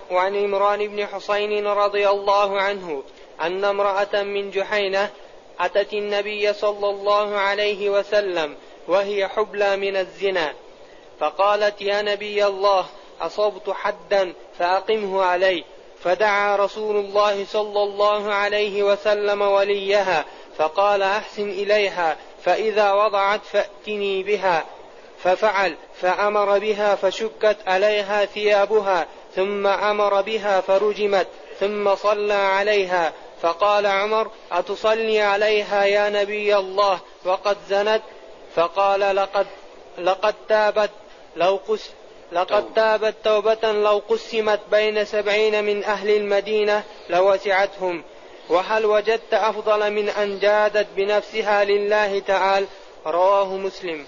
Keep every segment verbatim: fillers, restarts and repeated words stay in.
وعن عمران بن حسين رضي الله عنه أن امرأة من جحينة أتت النبي صلى الله عليه وسلم وهي حبلى من الزنا، فقالت: يا نبي الله، أصبت حدا فأقمه علي. فدعا رسول الله صلى الله عليه وسلم وليها فقال: أحسن إليها، فإذا وضعت فأتني بها. ففعل، فأمر بها فشكت عليها ثيابها، ثم أمر بها فرجمت، ثم صلى عليها. فقال عمر: أتصلي عليها يا نبي الله وقد زنت؟ فقال: لقد, لقد تابت لو قس لقد تابت توبة لو قسمت بين سبعين من أهل المدينة لوسعتهم. وهل وجدت أفضل من أن جادت بنفسها لله تعالى؟ رواه مسلم.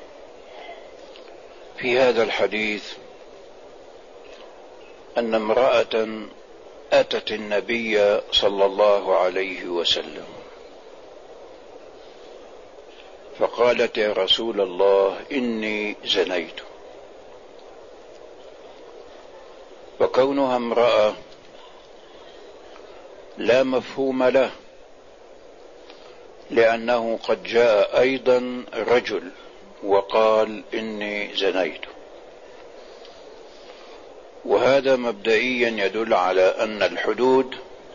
في هذا الحديث أن امرأة أتت النبي صلى الله عليه وسلم فقالت: يا رسول الله، إني زنيت. وكونها امرأة لا مفهوم له، لأنه قد جاء أيضا رجل وقال: إني زنيت. وهذا مبدئيا يدل على أن الحدود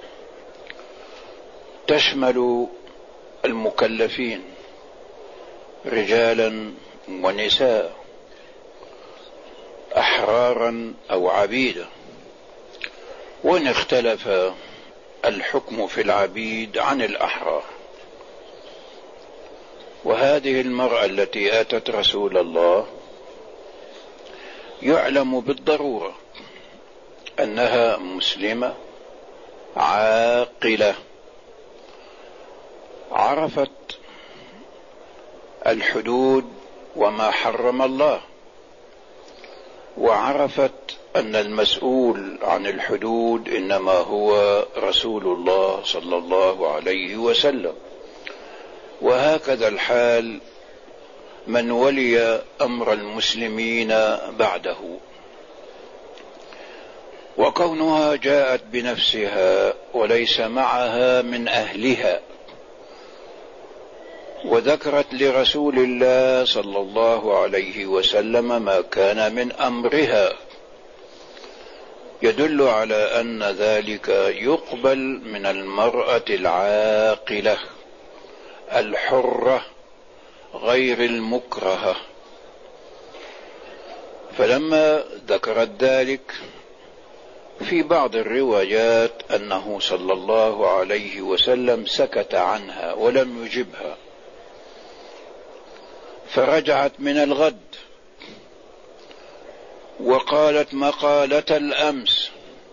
تشمل المكلفين رجالا ونساء، أحرارا أو عبيدا، وإن اختلف الحكم في العبيد عن الأحرار. وهذه المرأة التي آتت رسول الله يعلم بالضرورة أنها مسلمة عاقلة، عرفت الحدود وما حرم الله، وعرفت أن المسؤول عن الحدود إنما هو رسول الله صلى الله عليه وسلم. وهكذا الحال من ولي أمر المسلمين بعده. وكونها جاءت بنفسها وليس معها من أهلها وذكرت لرسول الله صلى الله عليه وسلم ما كان من أمرها يدل على أن ذلك يقبل من المرأة العاقلة الحرة غير المكرهة. فلما ذكرت ذلك في بعض الروايات أنه صلى الله عليه وسلم سكت عنها ولم يجبها، فرجعت من الغد وقالت مقالة الأمس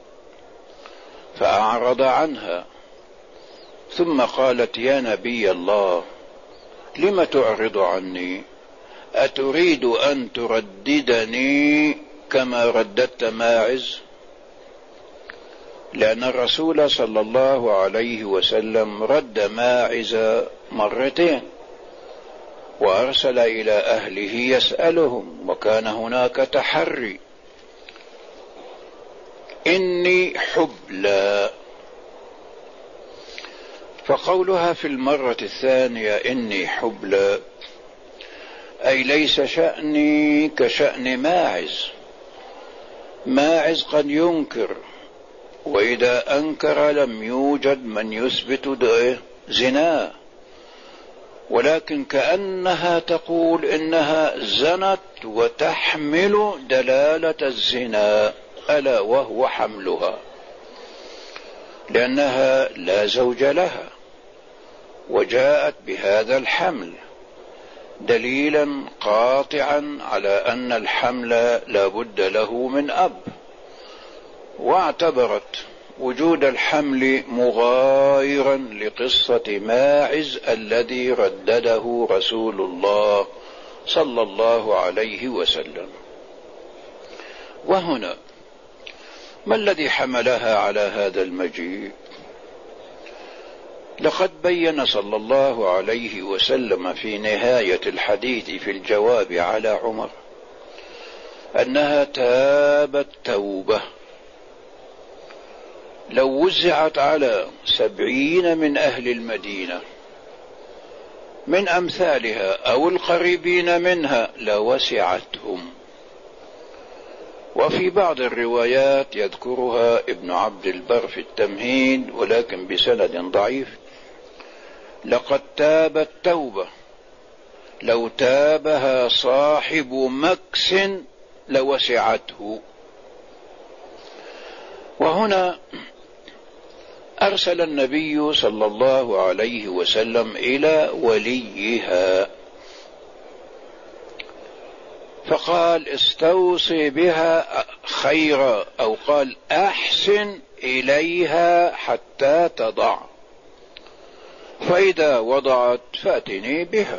فأعرض عنها، ثم قالت: يا نبي الله، لم تعرض عني؟ أتريد أن ترددني كما رددت ماعز؟ لأن الرسول صلى الله عليه وسلم رد ماعز مرتين وأرسل إلى أهله يسألهم، وكان هناك تحري. إني حبلى، فقولها في المرة الثانية إني حبلى أي ليس شأني كشأن ماعز. ماعز قد ينكر، وإذا أنكر لم يوجد من يثبت زنا، ولكن كأنها تقول إنها زنت وتحمل دلالة الزنا، ألا وهو حملها، لأنها لا زوج لها وجاءت بهذا الحمل دليلا قاطعا على أن الحمل لا بد له من أب، واعتبرت وجود الحمل مغايرا لقصة ماعز الذي ردده رسول الله صلى الله عليه وسلم. وهنا ما الذي حملها على هذا المجيء؟ لقد بين صلى الله عليه وسلم في نهاية الحديث في الجواب على عمر أنها تابت توبة لو وزعت على سبعين من أهل المدينة من أمثالها أو القريبين منها لوسعتهم. وفي بعض الروايات يذكرها ابن عبد البر في التمهيد ولكن بسند ضعيف: لقد تابت توبة لو تابها صاحب مكس لوسعته. وهنا أرسل النبي صلى الله عليه وسلم إلى وليها فقال: استوصي بها خيرا، أو قال: أحسن إليها حتى تضع، فإذا وضعت فأتني بها.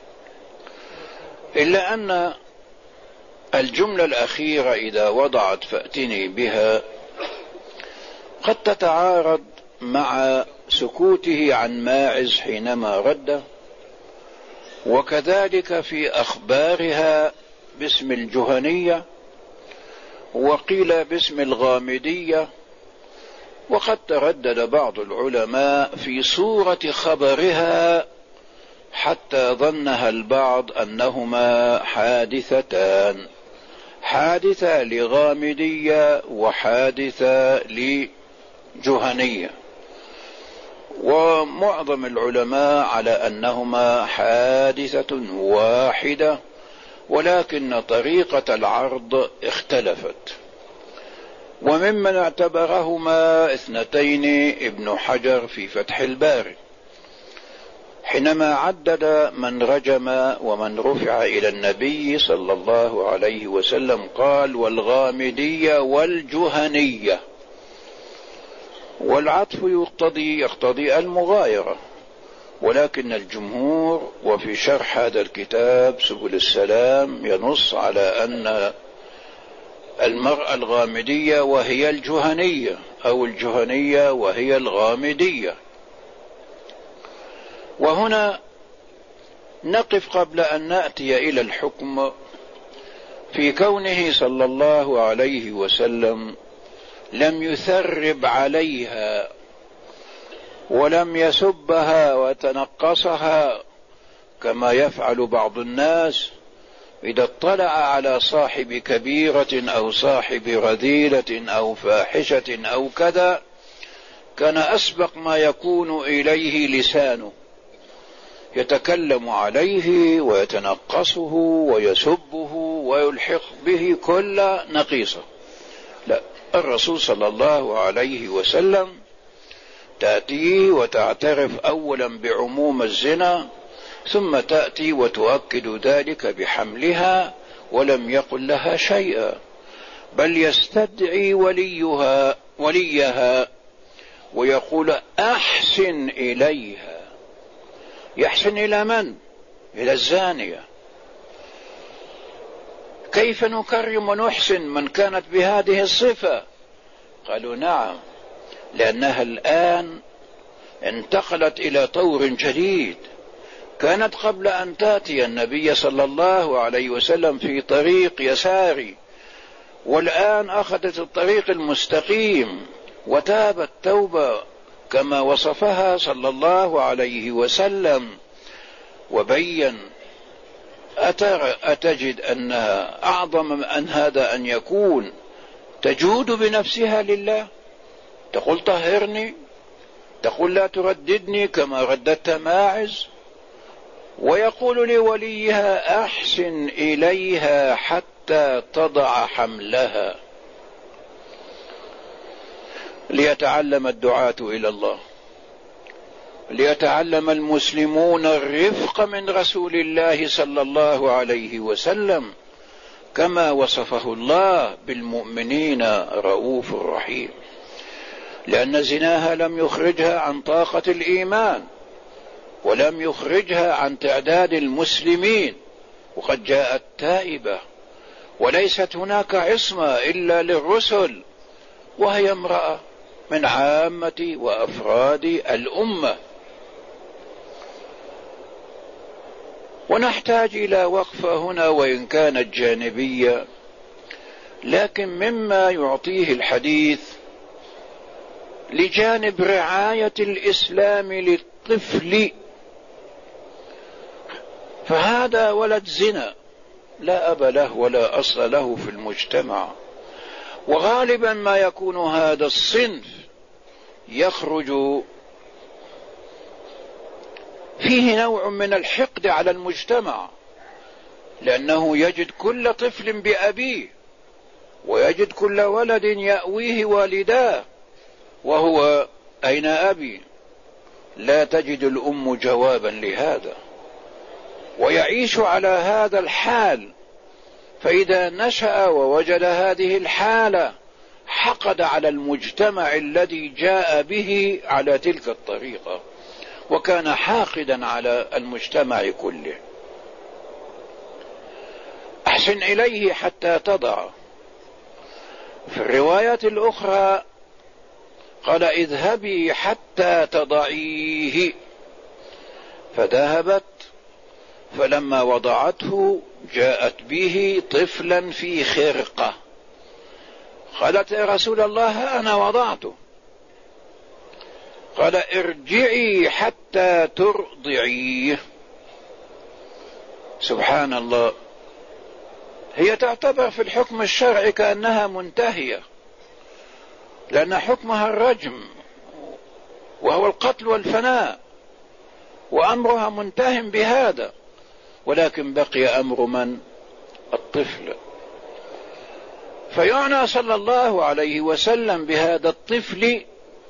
إلا أن الجملة الأخيرة إذا وضعت فأتني بها قد تتعارض مع سكوته عن ماعز حينما رد، وكذلك في أخبارها باسم الجهنية، وقيل باسم الغامدية، وقد تردد بعض العلماء في صورة خبرها حتى ظنها البعض أنهما حادثتان، حادثة لغامدية وحادثة لجهنية، ومعظم العلماء على أنهما حادثة واحدة، ولكن طريقة العرض اختلفت. وممن اعتبرهما اثنتين ابن حجر في فتح الباري حينما عدد من رجم ومن رفع إلى النبي صلى الله عليه وسلم، قال: والغامدية والجهنية. والعطف يقتضي يقتضي المغايرة، ولكن الجمهور وفي شرح هذا الكتاب سبل السلام ينص على أن المرأة الغامدية وهي الجهنية، أو الجهنية وهي الغامدية. وهنا نقف قبل أن نأتي إلى الحكم في كونه صلى الله عليه وسلم لم يثرب عليها ولم يسبها وتنقصها كما يفعل بعض الناس إذا اطلع على صاحب كبيرة أو صاحب رذيلة أو فاحشة أو كذا، كان أسبق ما يكون إليه لسانه، يتكلم عليه ويتنقصه ويسبه ويلحق به كل نقيصة. لا، الرسول صلى الله عليه وسلم تأتيه وتعترف أولا بعموم الزنا، ثم تأتي وتؤكد ذلك بحملها، ولم يقل لها شيئا، بل يستدعي وليها وليها ويقول: أحسن إليها. يحسن إلى من؟ إلى الزانية. كيف نكرم ونحسن من كانت بهذه الصفة؟ قالوا: نعم، لأنها الآن انتقلت إلى طور جديد. كانت قبل أن تأتي النبي صلى الله عليه وسلم في طريق يساري، والآن أخذت الطريق المستقيم وتابت توبة كما وصفها صلى الله عليه وسلم وبين. أترى أتجد أنها أعظم أن هذا أن يكون تجود بنفسها لله، تقول: طهرني، تقول: لا ترددني كما رددت ماعز، ويقول لوليها: أحسن إليها حتى تضع حملها. ليتعلم الدعاة إلى الله، ليتعلم المسلمون الرفق من رسول الله صلى الله عليه وسلم، كما وصفه الله بالمؤمنين رؤوف رحيم. لأن زناها لم يخرجها عن طاقة الإيمان، ولم يخرجها عن تعداد المسلمين، وقد جاءت تائبة، وليست هناك عصمة إلا للرسل، وهي امرأة من عامة وأفراد الأمة. ونحتاج إلى وقفة هنا وإن كانت جانبية، لكن مما يعطيه الحديث لجانب رعاية الإسلام للطفل، فهذا ولد زنا لا أب له ولا أصل له في المجتمع. وغالبا ما يكون هذا الصنف يخرج فيه نوع من الحقد على المجتمع، لأنه يجد كل طفل بأبيه، ويجد كل ولد يأويه والداه، وهو أين أبي؟ لا تجد الأم جوابا لهذا، ويعيش على هذا الحال. فإذا نشأ ووجد هذه الحالة حقد على المجتمع الذي جاء به على تلك الطريقة، وكان حاقدا على المجتمع كله. أحسن إليه حتى تضع. في الروايات الأخرى قال اذهبي حتى تضعيه، فذهبت، فلما وضعته جاءت به طفلا في خرقة. قالت يا رسول الله أنا وضعته. قال ارجعي حتى ترضعيه. سبحان الله، هي تعتبر في الحكم الشرعي كأنها منتهية، لأن حكمها الرجم وهو القتل والفناء، وأمرها منتهٍ بهذا، ولكن بقي أمر من؟ الطفل. فيعنى صلى الله عليه وسلم بهذا الطفل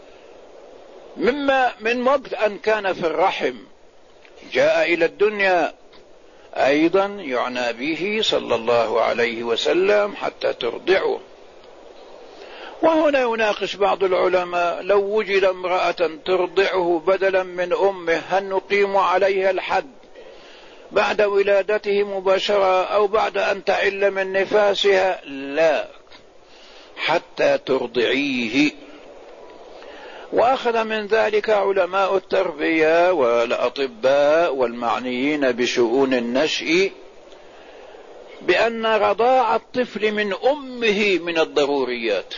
مما من وقت أن كان في الرحم جاء إلى الدنيا، أيضا يعنى به صلى الله عليه وسلم حتى ترضعه. وهنا يناقش بعض العلماء لو وجد امرأة ترضعه بدلا من أمه هل نقيم عليها الحد بعد ولادته مباشرة أو بعد أن تعل من نفاسها؟ لا، حتى ترضعيه. وأخذ من ذلك علماء التربية والأطباء والمعنيين بشؤون النشء بأن رضاع الطفل من أمه من الضروريات،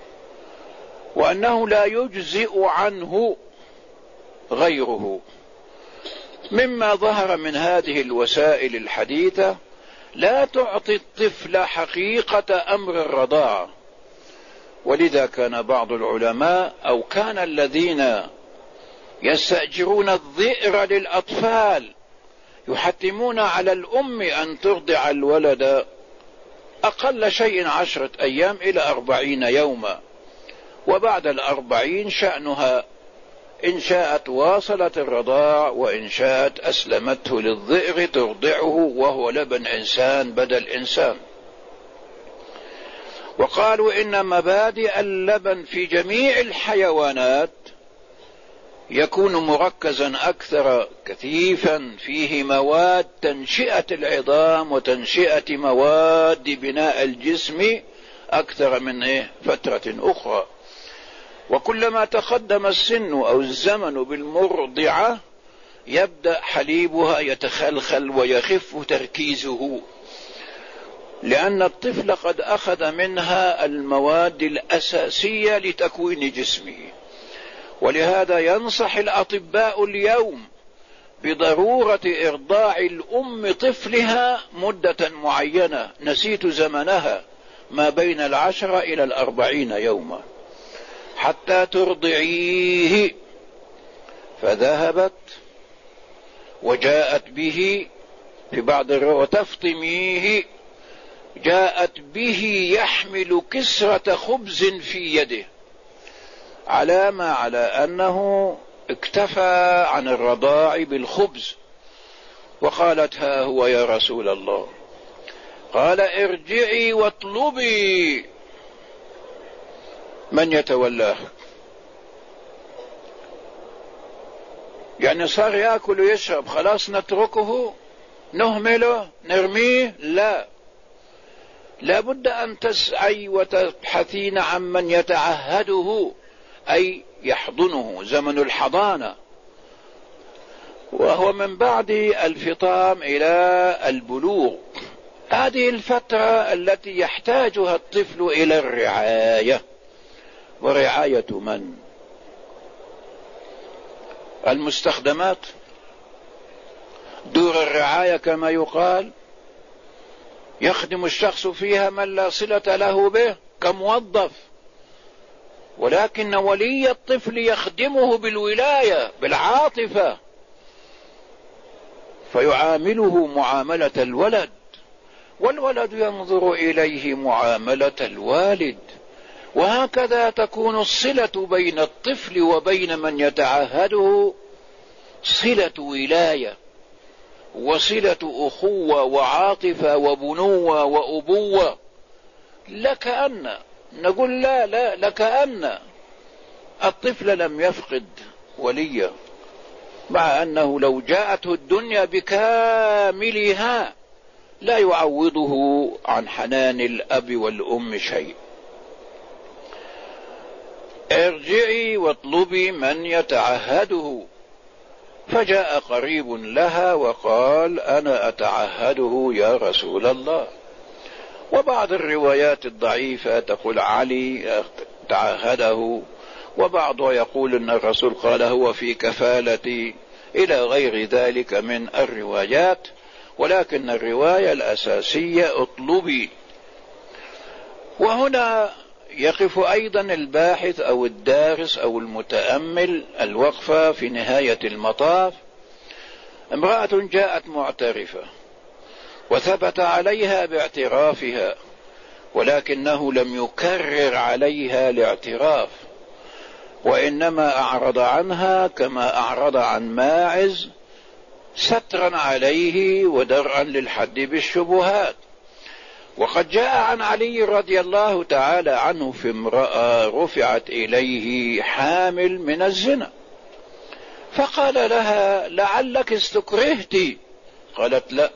وأنه لا يجزئ عنه غيره. مما ظهر من هذه الوسائل الحديثة لا تعطي الطفل حقيقة أمر الرضاعة. ولذا كان بعض العلماء أو كان الذين يستأجرون الذئر للأطفال يحتمون على الأم أن ترضع الولد أقل شيء عشرة أيام إلى أربعين يوما، وبعد الأربعين شأنها إن شاءت واصلت الرضاع، وإن شاءت أسلمته للذئر ترضعه وهو لبن إنسان بدل إنسان. وقالوا إن مبادئ اللبن في جميع الحيوانات يكون مركزا أكثر كثيفا، فيه مواد تنشئة العظام وتنشئة مواد بناء الجسم أكثر من إيه فترة أخرى. وكلما تقدم السن أو الزمن بالمرضعة يبدأ حليبها يتخلخل ويخف تركيزه، لأن الطفل قد أخذ منها المواد الأساسية لتكوين جسمه. ولهذا ينصح الأطباء اليوم بضرورة إرضاع الأم طفلها مدة معينة، نسيت زمنها، ما بين العشرة إلى الأربعين يوما، حتى ترضعيه. فذهبت وجاءت به في بعض الروايات تفطميه، جاءت به يحمل كسرة خبز في يده، علامة على أنه اكتفى عن الرضاع بالخبز. وقالت ها هو يا رسول الله. قال ارجعي واطلبي من يتولاه. يعني صار يأكل ويشرب، خلاص نتركه نهمله نرميه؟ لا، لابد أن تسعي وتبحثين عن من يتعهده، أي يحضنه، زمن الحضانة، وهو من بعد الفطام إلى البلوغ. هذه الفترة التي يحتاجها الطفل إلى الرعاية. ورعاية من؟ المستخدمات، دور الرعاية كما يقال، يخدم الشخص فيها من لا صلة له به كموظف، ولكن ولي الطفل يخدمه بالولاية بالعاطفة، فيعامله معاملة الولد، والولد ينظر إليه معاملة الوالد، وهكذا تكون الصلة بين الطفل وبين من يتعهده صلة ولاية وصلة أخوة وعاطفة وبنوة وأبوة. لكأن نقول لا لا لكأن الطفل لم يفقد وليا، مع أنه لو جاءته الدنيا بكاملها لا يعوضه عن حنان الأب والأم شيء. ارجعي واطلبي من يتعهده. فجاء قريب لها وقال أنا أتعهده يا رسول الله. وبعض الروايات الضعيفة تقول علي تعهده، وبعضها يقول أن الرسول قال هو في كفالتي، إلى غير ذلك من الروايات، ولكن الرواية الأساسية اطلبي. وهنا يقف أيضا الباحث أو الدارس أو المتأمل الوقفة في نهاية المطاف. امرأة جاءت معترفة وثبت عليها باعترافها، ولكنه لم يكرر عليها الاعتراف، وإنما أعرض عنها كما أعرض عن ماعز سترا عليه ودرءا للحد بالشبهات. وقد جاء عن علي رضي الله تعالى عنه في امرأة رفعت إليه حامل من الزنا، فقال لها لعلك استكرهت، قالت لا.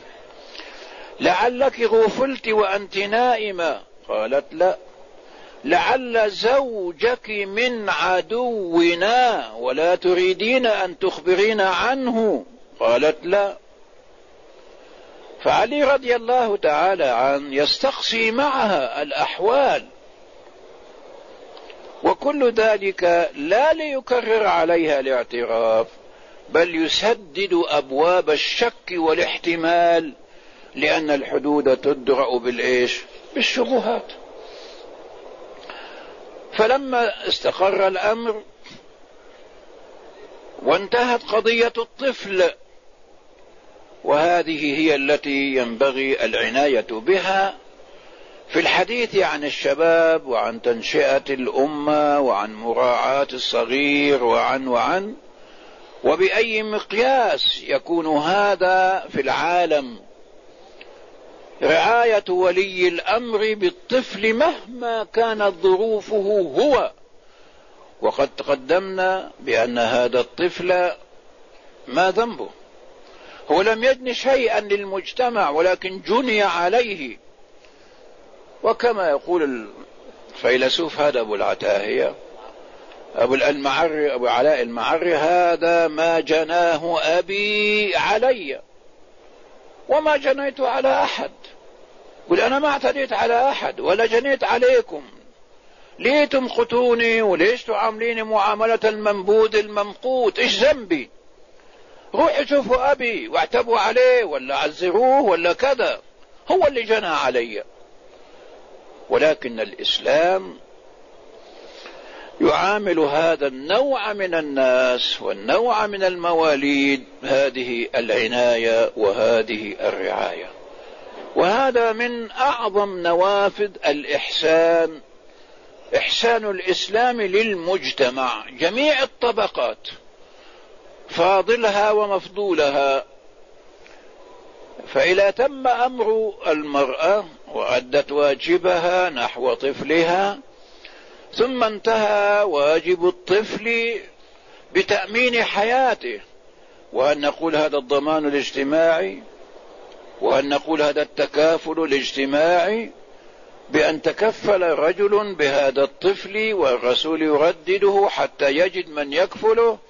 لعلك غفلت وأنت نائمة، قالت لا. لعل زوجك من عدونا ولا تريدين أن تخبرين عنه، قالت لا. فعلي رضي الله تعالى عنه يستقصي معها الأحوال، وكل ذلك لا ليكرر عليها الاعتراف، بل يسدد أبواب الشك والاحتمال، لأن الحدود تدرأ بالإيش؟ بالشبهات. فلما استقر الأمر وانتهت قضية الطفل، وهذه هي التي ينبغي العناية بها في الحديث عن الشباب وعن تنشئة الأمة وعن مراعاة الصغير وعن وعن وبأي مقياس يكون هذا في العالم. رعاية ولي الأمر بالطفل مهما كانت ظروفه هو، وقد تقدمنا بأن هذا الطفل ما ذنبه، هو لم يجن شيئا للمجتمع ولكن جني عليه. وكما يقول الفيلسوف هذا أبو العتاهية أبو المعري أبو علاء المعري هذا ما جناه أبي علي وما جنيت على أحد. قل أنا ما اعتديت على أحد ولا جنيت عليكم، ليه تمقتوني وليش تعامليني معاملة المنبوذ الممقوت؟ إيش ذنبي؟ روحوا شوفوا أبي واعتبوا عليه ولا عزروه ولا كذا، هو اللي جنى علي. ولكن الإسلام يعامل هذا النوع من الناس والنوع من المواليد هذه العناية وهذه الرعاية، وهذا من أعظم نوافذ الإحسان، إحسان الإسلام للمجتمع جميع الطبقات، فاضلها ومفضولها. فإذا تم أمر المرأة وأدت واجبها نحو طفلها، ثم انتهى واجب الطفل بتأمين حياته، وأن نقول هذا الضمان الاجتماعي، وأن نقول هذا التكافل الاجتماعي، بأن تكفل رجل بهذا الطفل والرسول يردده حتى يجد من يكفله،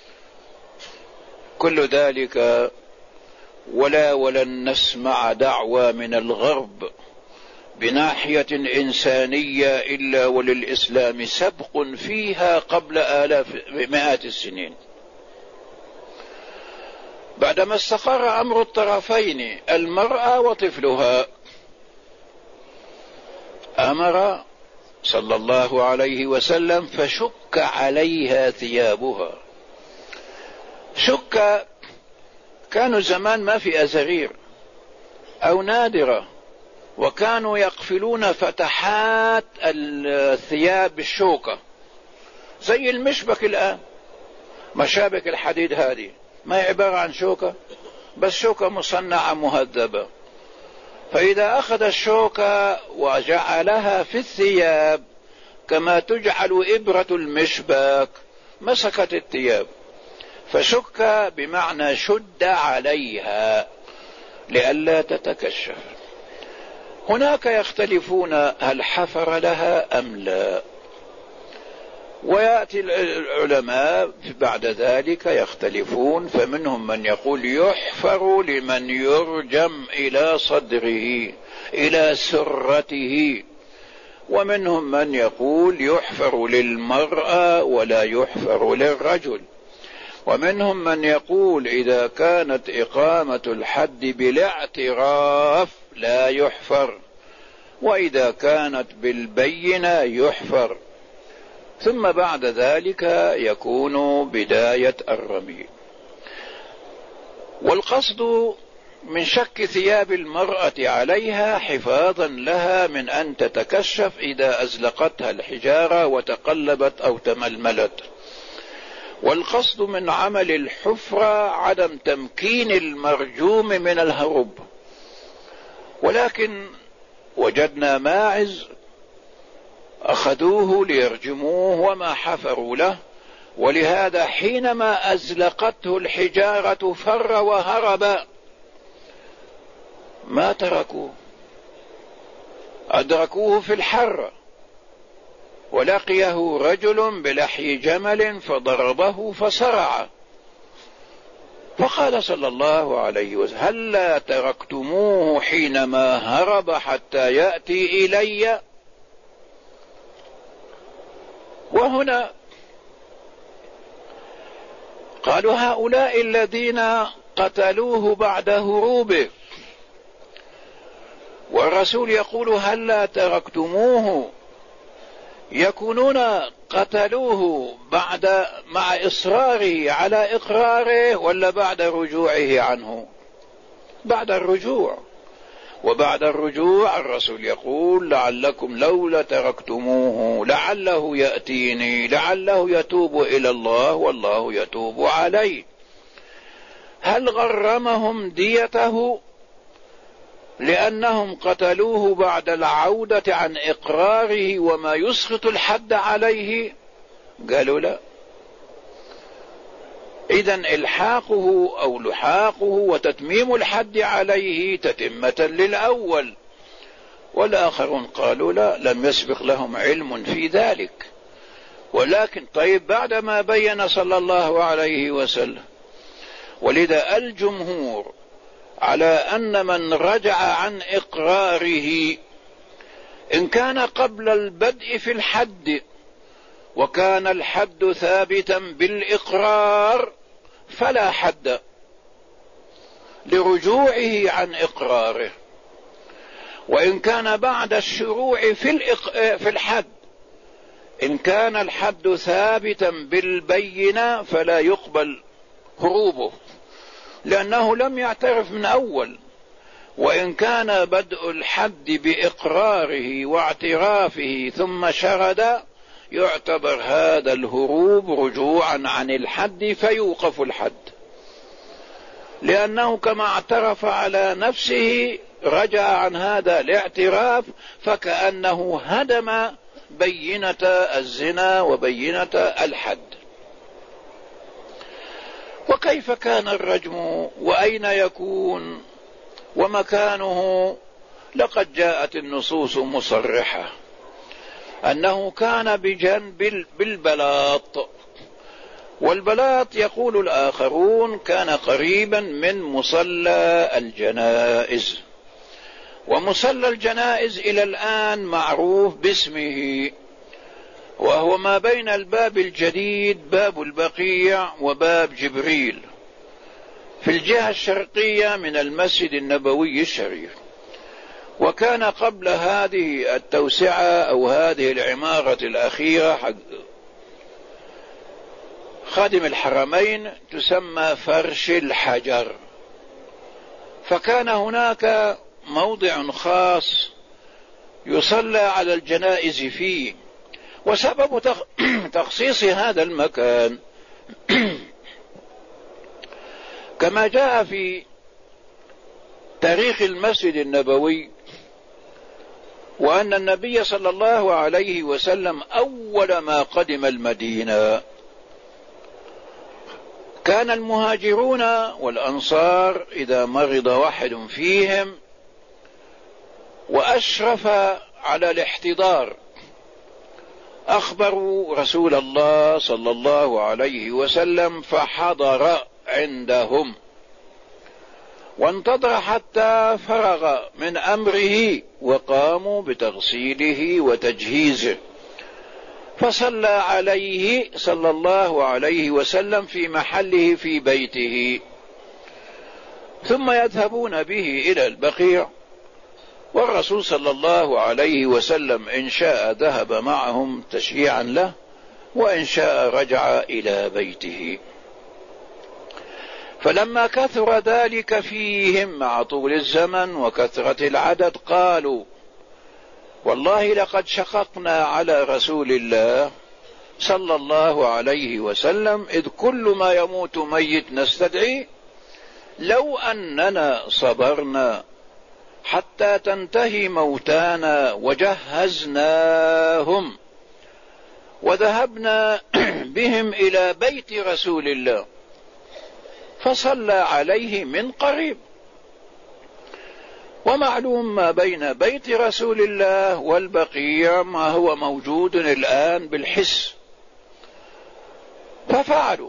كل ذلك ولا ولن نسمع دعوى من الغرب بناحية إنسانية إلا وللإسلام سبق فيها قبل آلاف مئات السنين. بعدما استقر أمر الطرفين المرأة وطفلها، أمر صلى الله عليه وسلم فشك عليها ثيابها. شك، كانوا زمان ما في أزرير أو نادرة، وكانوا يقفلون فتحات الثياب بالشوكة زي المشبك الآن، مشابك الحديد هذه ما هي عبارة عن شوكة، بس شوكة مصنعة مهذبة. فإذا أخذ الشوكة وجعلها في الثياب كما تجعل إبرة المشبك مسكت الثياب. فشك بمعنى شد عليها لئلا تتكشف. هناك يختلفون هل حفر لها أم لا، ويأتي العلماء بعد ذلك يختلفون، فمنهم من يقول يحفر لمن يرجم إلى صدره إلى سرته، ومنهم من يقول يحفر للمرأة ولا يحفر للرجل، ومنهم من يقول إذا كانت إقامة الحد بالاعتراف لا يحفر، وإذا كانت بالبينة يحفر، ثم بعد ذلك يكون بداية الرمي. والقصد من شك ثياب المرأة عليها حفاظا لها من أن تتكشف إذا أزلقتها الحجارة وتقلبت أو تململت. والقصد من عمل الحفرة عدم تمكين المرجوم من الهروب. ولكن وجدنا ماعز أخذوه ليرجموه وما حفروا له، ولهذا حينما أزلقته الحجارة فر وهرب، ما تركوه، أدركوه في الحر، ولقيه رجل بلحي جمل فضربه فصرع، فقال صلى الله عليه وسلم هلا تركتموه حينما هرب حتى يأتي إلي؟ وهنا قالوا هؤلاء الذين قتلوه بعد هروبه، والرسول يقول هلا تركتموه، يكونون قتلوه بعد مع إصراره على إقراره ولا بعد رجوعه عنه؟ بعد الرجوع. وبعد الرجوع الرسول يقول لعلكم لولا تركتموه لعله يأتيني، لعله يتوب إلى الله والله يتوب عليه. هل غرمهم ديته لأنهم قتلوه بعد العودة عن إقراره وما يسقط الحد عليه؟ قالوا لا. إذن إلحاقه أو لحاقه وتتميم الحد عليه تتمة للأول. والآخرون قالوا لا، لم يسبق لهم علم في ذلك. ولكن طيب بعدما بين صلى الله عليه وسلم، ولذا الجمهور على أن من رجع عن إقراره إن كان قبل البدء في الحد وكان الحد ثابتا بالإقرار فلا حد لرجوعه عن إقراره، وإن كان بعد الشروع في, الإق... في الحد إن كان الحد ثابتا بالبينة فلا يقبل هروبه لأنه لم يعترف من أول. وإن كان بدء الحد بإقراره واعترافه ثم شرد يعتبر هذا الهروب رجوعا عن الحد فيوقف الحد، لأنه كما اعترف على نفسه رجع عن هذا الاعتراف فكأنه هدم بينة الزنا وبينة الحد. وكيف كان الرجم وأين يكون ومكانه؟ لقد جاءت النصوص مصرحة أنه كان بجنب بالبلاط، والبلاط يقول الآخرون كان قريبا من مصلى الجنائز، ومصلى الجنائز إلى الآن معروف باسمه، وهو ما بين الباب الجديد باب البقيع وباب جبريل، في الجهة الشرقية من المسجد النبوي الشريف. وكان قبل هذه التوسعة أو هذه العمارة الأخيرة حق خادم الحرمين تسمى فرش الحجر، فكان هناك موضع خاص يصلى على الجنائز فيه. وسبب تخصيص هذا المكان كما جاء في تاريخ المسجد النبوي، وأن النبي صلى الله عليه وسلم أول ما قدم المدينة كان المهاجرون والأنصار إذا مرض واحد فيهم وأشرف على الاحتضار أخبروا رسول الله صلى الله عليه وسلم فحضر عندهم وانتظر حتى فرغ من أمره وقاموا بتغسيله وتجهيزه، فصلى عليه صلى الله عليه وسلم في محله في بيته، ثم يذهبون به إلى البقيع، والرسول صلى الله عليه وسلم إن شاء ذهب معهم تشييعا له، وإن شاء رجع إلى بيته. فلما كثر ذلك فيهم مع طول الزمن وكثرة العدد قالوا والله لقد شققنا على رسول الله صلى الله عليه وسلم إذ كل ما يموت ميت نستدعي، لو أننا صبرنا حتى تنتهي موتانا وجهزناهم وذهبنا بهم إلى بيت رسول الله فصلى عليه من قريب. ومعلوم ما بين بيت رسول الله والبقيع ما هو موجود الآن بالحس، ففعلوا،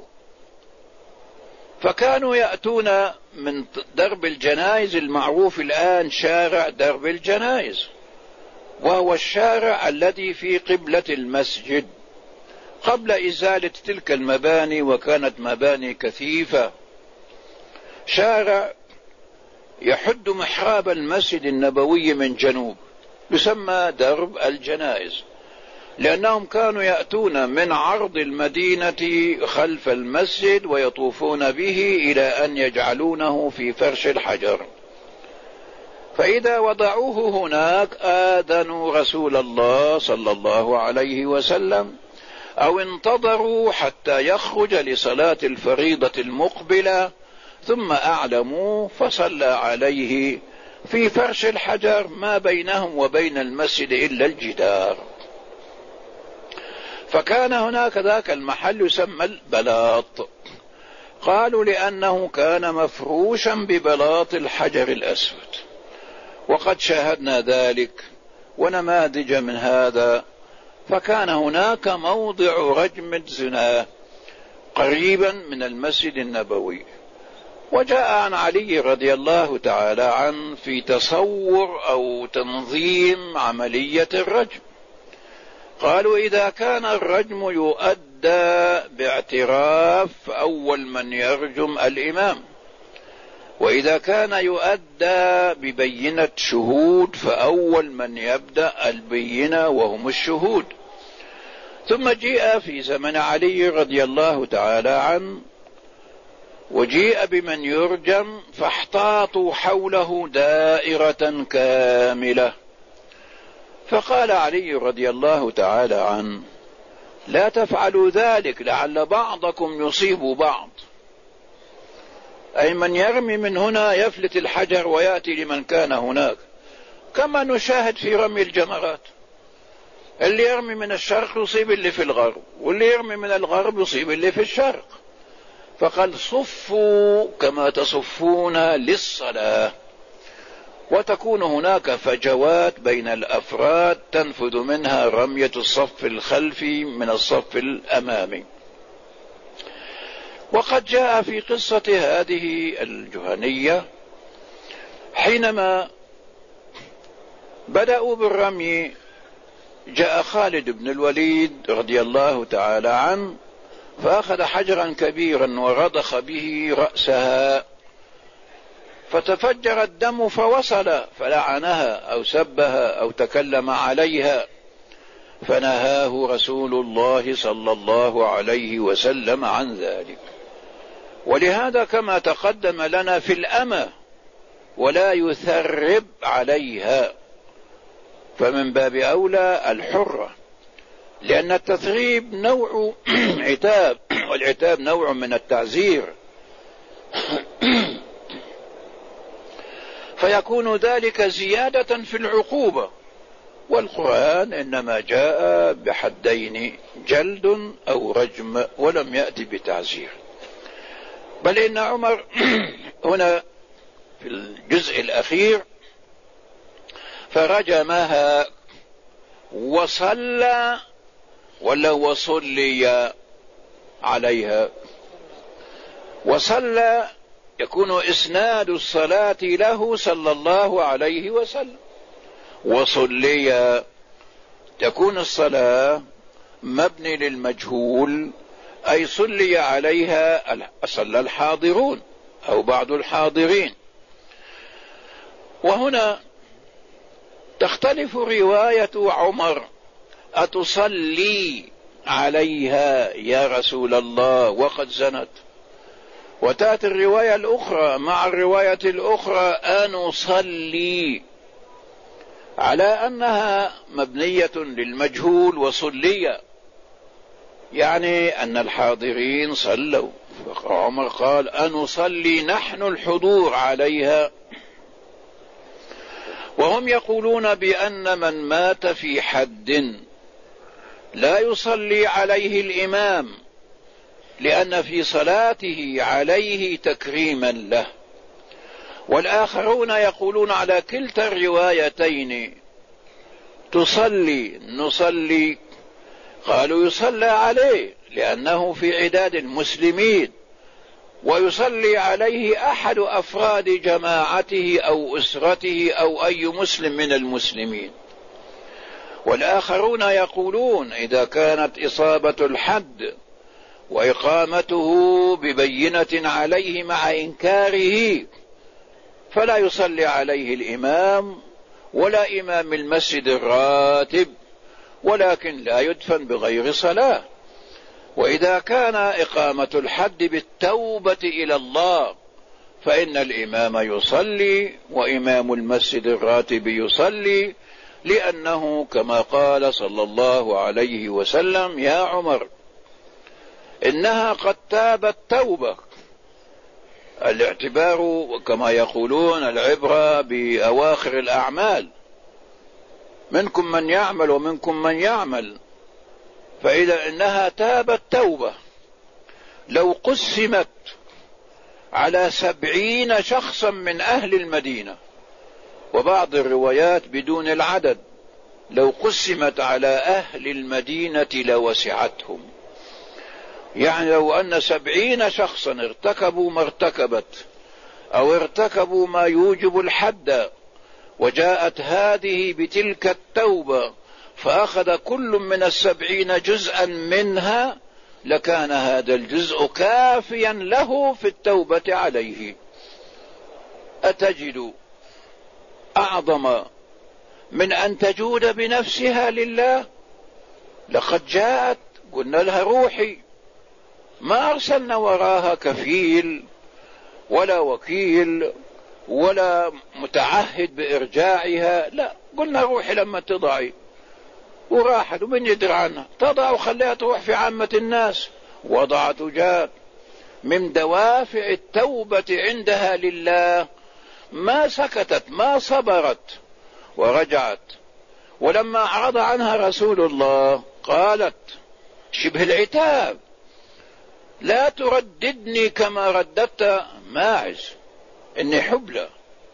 فكانوا يأتون من درب الجنائز المعروف الآن شارع درب الجنائز، وهو الشارع الذي في قبلة المسجد قبل إزالة تلك المباني، وكانت مباني كثيفة، شارع يحد محراب المسجد النبوي من جنوب يسمى درب الجنائز، لأنهم كانوا يأتون من عرض المدينة خلف المسجد ويطوفون به إلى أن يجعلونه في فرش الحجر، فإذا وضعوه هناك آذنوا رسول الله صلى الله عليه وسلم أو انتظروا حتى يخرج لصلاة الفريضة المقبلة ثم أعلموا فصلى عليه في فرش الحجر ما بينهم وبين المسجد إلا الجدار. فكان هناك ذاك المحل يسمى البلاط، قالوا لأنه كان مفروشا ببلاط الحجر الأسود، وقد شاهدنا ذلك ونماذج من هذا. فكان هناك موضع رجم زنا قريبا من المسجد النبوي. وجاء عن علي رضي الله تعالى عنه في تصور أو تنظيم عملية الرجم، قالوا إذا كان الرجم يؤدى باعتراف أول من يرجم الإمام، وإذا كان يؤدى ببينة شهود فأول من يبدأ البينة وهم الشهود. ثم جاء في زمن علي رضي الله تعالى عنه وجيء بمن يرجم فاحتاطوا حوله دائرة كاملة، فقال علي رضي الله تعالى عنه لا تفعلوا ذلك لعل بعضكم يصيب بعض، أي من يرمي من هنا يفلت الحجر ويأتي لمن كان هناك، كما نشاهد في رمي الجمرات، اللي يرمي من الشرق يصيب اللي في الغرب، واللي يرمي من الغرب يصيب اللي في الشرق. فقال صفوا كما تصفون للصلاة، وتكون هناك فجوات بين الأفراد تنفذ منها رمية الصف الخلفي من الصف الأمامي. وقد جاء في قصة هذه الجهنية حينما بدأوا بالرمي جاء خالد بن الوليد رضي الله تعالى عنه فأخذ حجرا كبيرا ورضخ به رأسها فتفجر الدم فوصل، فلعنها أو سبها أو تكلم عليها، فنهاه رسول الله صلى الله عليه وسلم عن ذلك. ولهذا كما تقدم لنا في الأمة ولا يثرب عليها، فمن باب أولى الحرة، لأن التثريب نوع عتاب، والعتاب نوع من التعزير، فيكون ذلك زيادة في العقوبة. والقرآن إنما جاء بحدين، جلد أو رجم، ولم يأتي بتعزير. بل إن عمر هنا في الجزء الأخير فرجمها وصلى ولا وصلي عليها. وصلى يكون إسناد الصلاة له صلى الله عليه وسلم، وصلي تكون الصلاة مبني للمجهول، أي صلي عليها صلى الحاضرون أو بعض الحاضرين. وهنا تختلف رواية عمر: أتصلي عليها يا رسول الله وقد زنت؟ وتأتي الرواية الأخرى مع الرواية الأخرى أنصلي، على أنها مبنية للمجهول وصلية، يعني أن الحاضرين صلوا. عمر قال أنصلي نحن الحضور عليها. وهم يقولون بأن من مات في حد لا يصلي عليه الإمام، لأن في صلاته عليه تكريما له. والآخرون يقولون على كلتا الروايتين تصلي نصلي، قالوا يصلى عليه لأنه في عداد المسلمين، ويصلي عليه أحد أفراد جماعته أو أسرته أو أي مسلم من المسلمين. والآخرون يقولون إذا كانت إصابة الحد وإقامته ببينة عليه مع إنكاره فلا يصلي عليه الإمام ولا إمام المسجد الراتب، ولكن لا يدفن بغير صلاة. وإذا كان إقامة الحد بالتوبة إلى الله فإن الإمام يصلي وإمام المسجد الراتب يصلي، لأنه كما قال صلى الله عليه وسلم: يا عمر إنها قد تابت توبة. الاعتبار كما يقولون العبرة بأواخر الأعمال، منكم من يعمل ومنكم من يعمل. فإذا إنها تابت توبة لو قسمت على سبعين شخصا من أهل المدينة، وبعض الروايات بدون العدد، لو قسمت على أهل المدينة لوسعتهم. يعني لو أن سبعين شخصا ارتكبوا ما ارتكبت أو ارتكبوا ما يوجب الحد، وجاءت هذه بتلك التوبة فأخذ كل من السبعين جزءا منها، لكان هذا الجزء كافيا له في التوبة عليه. أتجد أعظم من أن تجود بنفسها لله؟ لقد جاءت قلنا لها روحي، ما أرسلنا وراها كفيل ولا وكيل ولا متعهد بإرجاعها، لا، قلنا روحي لما تضعي، وراحت ومن يدري عنها، تضع وخليها تروح في عامة الناس. وضعت وجاءت من دوافع التوبة عندها لله، ما سكتت ما صبرت ورجعت. ولما أعرض عنها رسول الله قالت شبه العتاب: لا ترددني كما رددت ماعز، إني حبلى.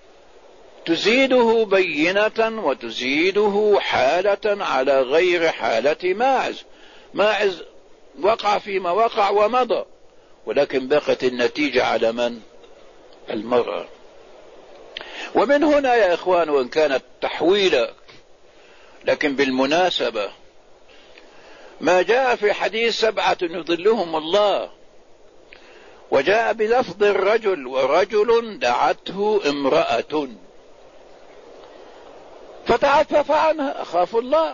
تزيده بينة وتزيده حالة على غير حالة ماعز. ماعز وقع فيما وقع ومضى، ولكن بقت النتيجة على من؟ المرأة. ومن هنا يا إخوان، وإن كانت تحويلة لكن بالمناسبة، ما جاء في حديث سبعة يظلهم الله وجاء بلفظ الرجل ورجل دعته امرأة فتعفف عنها أخاف الله.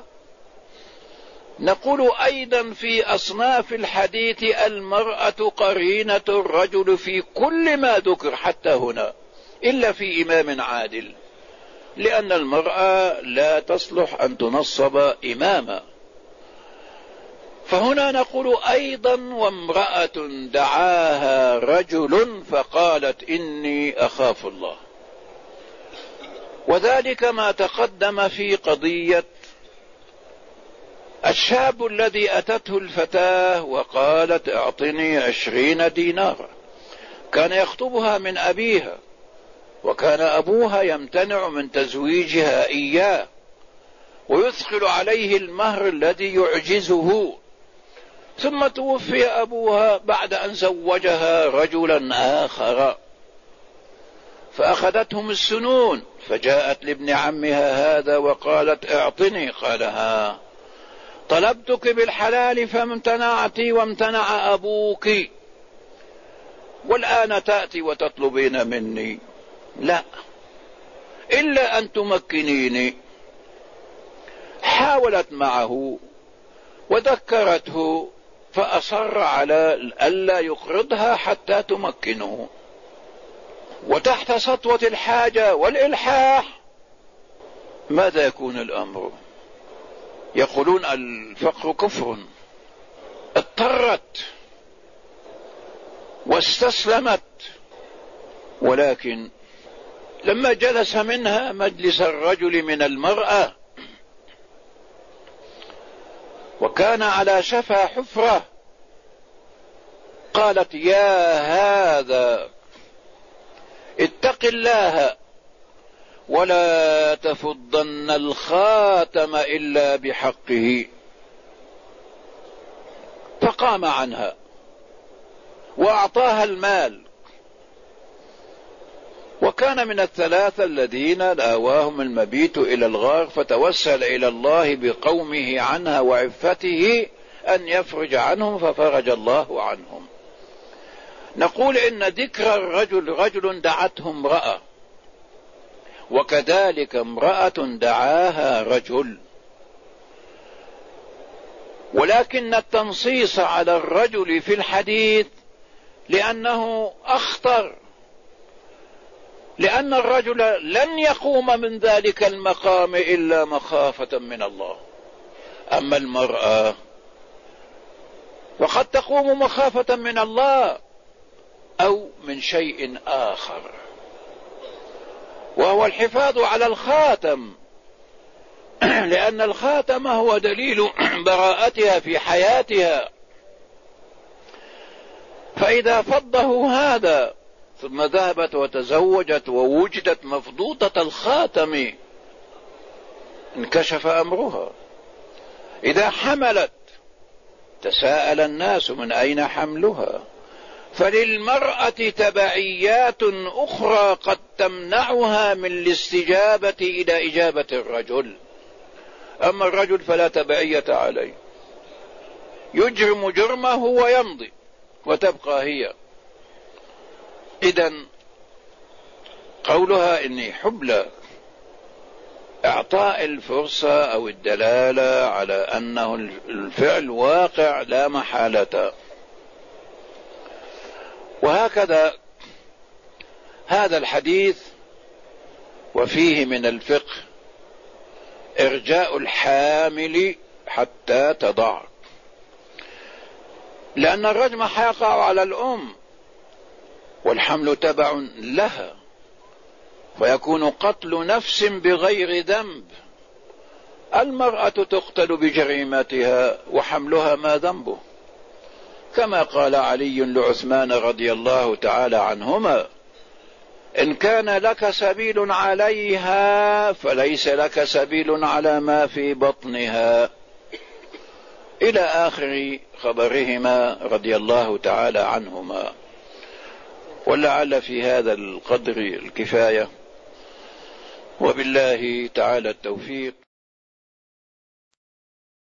نقول أيضا في أصناف الحديث المرأة قرينة الرجل في كل ما ذكر حتى هنا إلا في إمام عادل، لأن المرأة لا تصلح أن تنصب إماما. فهنا نقول أيضا وامرأة دعاها رجل فقالت إني أخاف الله. وذلك ما تقدم في قضية الشاب الذي أتته الفتاة وقالت اعطني عشرين دينارا، كان يخطبها من أبيها وكان أبوها يمتنع من تزويجها إياه ويثقل عليه المهر الذي يعجزه، ثم توفي أبوها بعد أن زوجها رجلا آخر فأخذتهم السنون، فجاءت لابن عمها هذا وقالت اعطني، قال ها طلبتك بالحلال فامتنعت وامتنع أبوك والآن تأتي وتطلبين مني، لا إلا أن تمكنيني. حاولت معه وذكرته فأصر على ألا يقرضها حتى تمكنه، وتحت سطوة الحاجة والإلحاح ماذا يكون الأمر؟ يقولون الفقر كفر. اضطرت واستسلمت، ولكن لما جلس منها مجلس الرجل من المرأة وكان على شفا حفرة قالت يا هذا اتق الله ولا تفضن الخاتم إلا بحقه، فقام عنها وأعطاها المال. وكان من الثلاثة الذين آواهم المبيت إلى الغار فتوسل إلى الله بقومه عنها وعفته أن يفرج عنهم ففرج الله عنهم. نقول إن ذكر الرجل رجل دعته امرأة، وكذلك امرأة دعاها رجل، ولكن التنصيص على الرجل في الحديث لأنه أخطر، لأن الرجل لن يقوم من ذلك المقام إلا مخافة من الله. أما المرأة وقد تقوم مخافة من الله أو من شيء آخر، وهو الحفاظ على الخاتم، لأن الخاتم هو دليل براءتها في حياتها. فإذا فضه هذا ثم ذهبت وتزوجت ووجدت مفضوطة الخاتم انكشف أمرها. إذا حملت تساءل الناس من أين حملها. فللمرأة تبعيات أخرى قد تمنعها من الاستجابة إلى إجابة الرجل، أما الرجل فلا تبعية عليه، يجرم جرمه ويمضي وتبقى هي. إذن قولها إني حبلى إعطاء الفرصة أو الدلالة على أنه الفعل واقع لا محالة. وهكذا هذا الحديث وفيه من الفقه إرجاء الحامل حتى تضع، لأن الرجم حيقع على الأم والحمل تبع لها، ويكون قتل نفس بغير ذنب. المرأة تقتل بجريمتها وحملها ما ذنبه، كما قال علي لعثمان رضي الله تعالى عنهما إن كان لك سبيل عليها فليس لك سبيل على ما في بطنها، إلى آخر خبرهما رضي الله تعالى عنهما. ولعل في هذا القدر الكفاية، وبالله تعالى التوفيق.